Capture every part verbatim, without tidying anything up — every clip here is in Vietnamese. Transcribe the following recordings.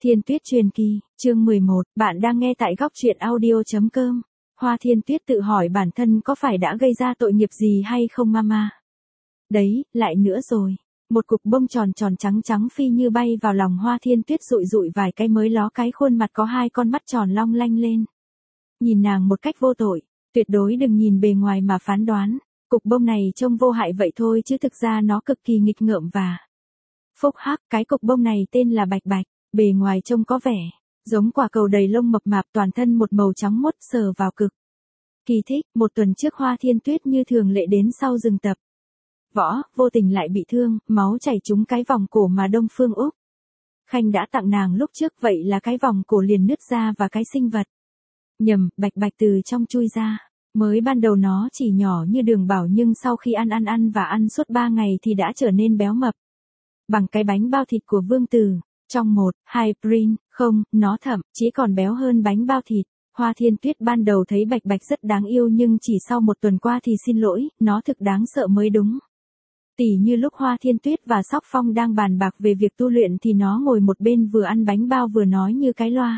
Thiên Tuyết truyền kỳ, chương mười một, bạn đang nghe tại góc truyện audio.com. Hoa Thiên Tuyết tự hỏi bản thân có phải đã gây ra tội nghiệp gì hay không mama. Đấy, lại nữa rồi. Một cục bông tròn tròn trắng trắng phi như bay vào lòng Hoa Thiên Tuyết rụi rụi vài cái mới ló cái khuôn mặt có hai con mắt tròn long lanh lên. Nhìn nàng một cách vô tội, tuyệt đối đừng nhìn bề ngoài mà phán đoán. Cục bông này trông vô hại vậy thôi chứ thực ra nó cực kỳ nghịch ngợm và phúc hắc. Cái cục bông này tên là Bạch Bạch. Bề ngoài trông có vẻ giống quả cầu đầy lông mập mạp, toàn thân một màu trắng muốt, sờ vào cực kỳ thích. Một tuần trước Hoa Thiên Tuyết như thường lệ đến sau rừng tập võ, vô tình lại bị thương, máu chảy trúng cái vòng cổ mà Đông Phương Úc Khanh đã tặng nàng lúc trước, vậy là cái vòng cổ liền nứt ra và cái sinh vật nhầm Bạch Bạch từ trong chui ra. Mới ban đầu nó chỉ nhỏ như đường bảo, nhưng sau khi ăn ăn ăn và ăn suốt ba ngày thì đã trở nên béo mập bằng cái bánh bao thịt của Vương Tử. Trong một, hai print, không, nó thậm chí còn béo hơn bánh bao thịt. Hoa Thiên Tuyết ban đầu thấy Bạch Bạch rất đáng yêu, nhưng chỉ sau một tuần qua thì xin lỗi, nó thực đáng sợ mới đúng. Tỉ như lúc Hoa Thiên Tuyết và Sóc Phong đang bàn bạc về việc tu luyện thì nó ngồi một bên vừa ăn bánh bao vừa nói như cái loa.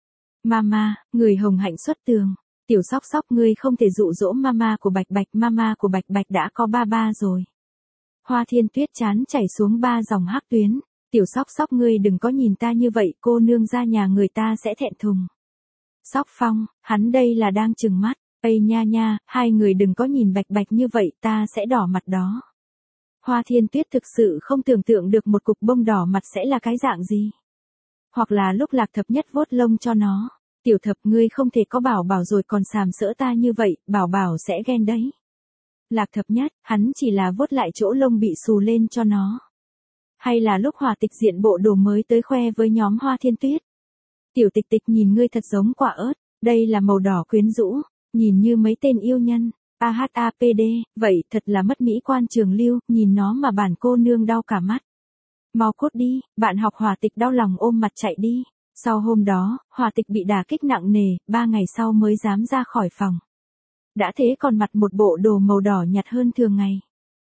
Mama, người hồng hạnh xuất tường. Tiểu Sóc Sóc, ngươi không thể dụ dỗ mama của Bạch Bạch, mama của Bạch Bạch đã có ba ba rồi. Hoa Thiên Tuyết chán chảy xuống ba dòng hắc tuyến. Tiểu Sóc Sóc, ngươi đừng có nhìn ta như vậy, cô nương ra nhà người ta sẽ thẹn thùng. Sóc Phong, hắn đây là đang trừng mắt. Ây nha nha, hai người đừng có nhìn Bạch Bạch như vậy, ta sẽ đỏ mặt đó. Hoa Thiên Tuyết thực sự không tưởng tượng được một cục bông đỏ mặt sẽ là cái dạng gì. Hoặc là lúc Lạc Thập Nhất vuốt lông cho nó. Tiểu Thập, ngươi không thể có Bảo Bảo rồi còn sàm sỡ ta như vậy, Bảo Bảo sẽ ghen đấy. Lạc Thập Nhất, hắn chỉ là vuốt lại chỗ lông bị xù lên cho nó. Hay là lúc Hòa Tịch diện bộ đồ mới tới khoe với nhóm Hoa Thiên Tuyết. Tiểu Tịch Tịch, nhìn ngươi thật giống quả ớt, đây là màu đỏ quyến rũ, nhìn như mấy tên yêu nhân. a hát a pê đê, vậy thật là mất mỹ quan trường lưu, nhìn nó mà bản cô nương đau cả mắt. Mau cốt đi, bạn học Hòa Tịch đau lòng ôm mặt chạy đi. Sau hôm đó, Hòa Tịch bị đả kích nặng nề, ba ngày sau mới dám ra khỏi phòng. Đã thế còn mặc một bộ đồ màu đỏ nhạt hơn thường ngày.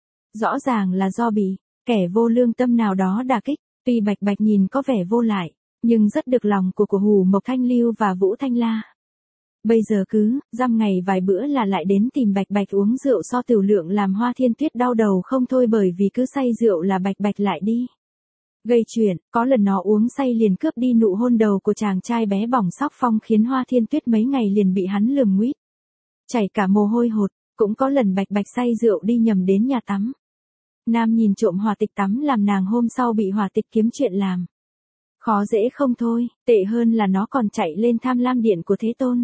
Rõ ràng là do bị kẻ vô lương tâm nào đó đả kích. Tuy Bạch Bạch nhìn có vẻ vô lại, nhưng rất được lòng của của Hù Mộc Thanh Lưu và Vũ Thanh La. Bây giờ cứ dăm ngày vài bữa là lại đến tìm Bạch Bạch uống rượu so tiểu lượng, làm Hoa Thiên Tuyết đau đầu không thôi, bởi vì cứ say rượu là Bạch Bạch lại đi gây chuyện. Có lần nó uống say liền cướp đi nụ hôn đầu của chàng trai bé bỏng Sóc Phong, khiến Hoa Thiên Tuyết mấy ngày liền bị hắn lườm nguýt, chảy cả mồ hôi hột. Cũng có lần Bạch Bạch say rượu đi nhầm đến nhà tắm nam nhìn trộm Hòa Tịch tắm, làm nàng hôm sau bị Hòa Tịch kiếm chuyện làm khó dễ không thôi. Tệ hơn là nó còn chạy lên Tham Lam Điện của Thế Tôn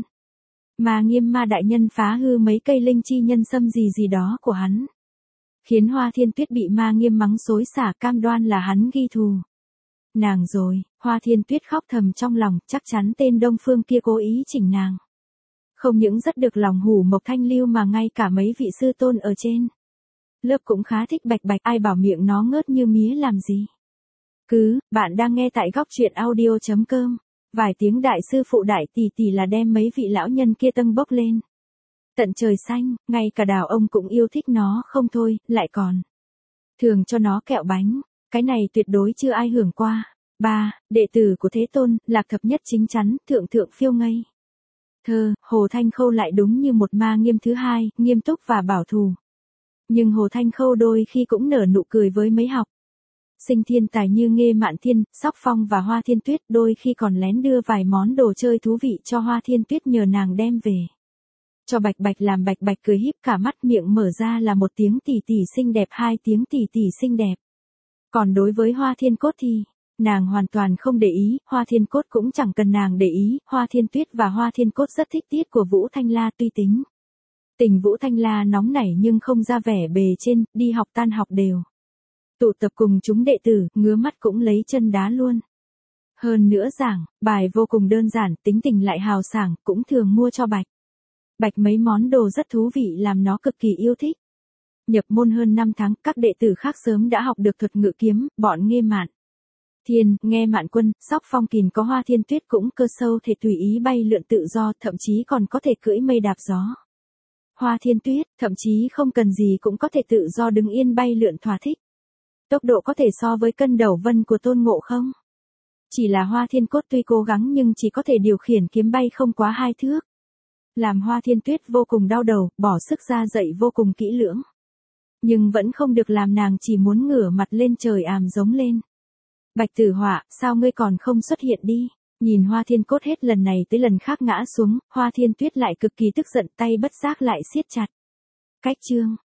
mà Nghiêm Ma đại nhân phá hư mấy cây linh chi nhân sâm gì gì đó của hắn, khiến Hoa Thiên Tuyết bị Ma Nghiêm mắng xối xả, cam đoan là hắn ghi thù nàng rồi. Hoa Thiên Tuyết khóc thầm trong lòng, chắc chắn tên Đông Phương kia cố ý chỉnh nàng. Không những rất được lòng Hù Mộc Thanh Lưu mà ngay cả mấy vị sư tôn ở trên lớp cũng khá thích Bạch Bạch, ai bảo miệng nó ngớt như mía làm gì. Cứ, bạn đang nghe tại góc truyện audio.com. Vài tiếng đại sư phụ đại tỷ tỷ là đem mấy vị lão nhân kia tâng bốc lên tận trời xanh, ngay cả Đào ông cũng yêu thích nó không thôi, lại còn thường cho nó kẹo bánh. Cái này tuyệt đối chưa ai hưởng qua. Ba, đệ tử của Thế Tôn, Lạc Thập Nhất chính chắn, thượng thượng phiêu ngây thơ. Hồ Thanh Khâu lại đúng như một Ma Nghiêm thứ hai, nghiêm túc và bảo thủ. Nhưng Hồ Thanh Khâu đôi khi cũng nở nụ cười với mấy học sinh thiên tài như Nghê Mạn Thiên, Sóc Phong và Hoa Thiên Tuyết, đôi khi còn lén đưa vài món đồ chơi thú vị cho Hoa Thiên Tuyết nhờ nàng đem về cho Bạch Bạch, làm Bạch Bạch cười híp cả mắt, miệng mở ra là một tiếng tỷ tỷ xinh đẹp, hai tiếng tỷ tỷ xinh đẹp. Còn đối với Hoa Thiên Cốt thì nàng hoàn toàn không để ý, Hoa Thiên Cốt cũng chẳng cần nàng để ý. Hoa Thiên Tuyết và Hoa Thiên Cốt rất thích tiết của Vũ Thanh La, tuy tính tình Vũ Thanh La nóng nảy nhưng không ra vẻ bề trên, đi học tan học đều tụ tập cùng chúng đệ tử, ngứa mắt cũng lấy chân đá luôn. Hơn nữa giảng bài vô cùng đơn giản, tính tình lại hào sảng, cũng thường mua cho Bạch Bạch mấy món đồ rất thú vị làm nó cực kỳ yêu thích. Nhập môn hơn năm tháng, các đệ tử khác sớm đã học được thuật ngự kiếm, bọn Nghê Mạn Thiên, Nghe Mạn Quân, Sóc Phong Kìn có Hoa Thiên Tuyết cũng cơ sâu thể tùy ý bay lượn tự do, thậm chí còn có thể cưỡi mây đạp gió. Hoa Thiên Tuyết, thậm chí không cần gì cũng có thể tự do đứng yên bay lượn thỏa thích. Tốc độ có thể so với cân đầu vân của Tôn Ngộ không? Chỉ là Hoa Thiên Cốt tuy cố gắng nhưng chỉ có thể điều khiển kiếm bay không quá hai thước. Làm Hoa Thiên Tuyết vô cùng đau đầu, bỏ sức ra dậy vô cùng kỹ lưỡng. Nhưng vẫn không được làm nàng chỉ muốn ngửa mặt lên trời àm giống lên. Bạch Tử Họa, sao ngươi còn không xuất hiện đi? Nhìn Hoa Thiên Cốt hết lần này tới lần khác ngã xuống, Hoa Thiên Tuyết lại cực kỳ tức giận, tay bất giác lại siết chặt. Cách chương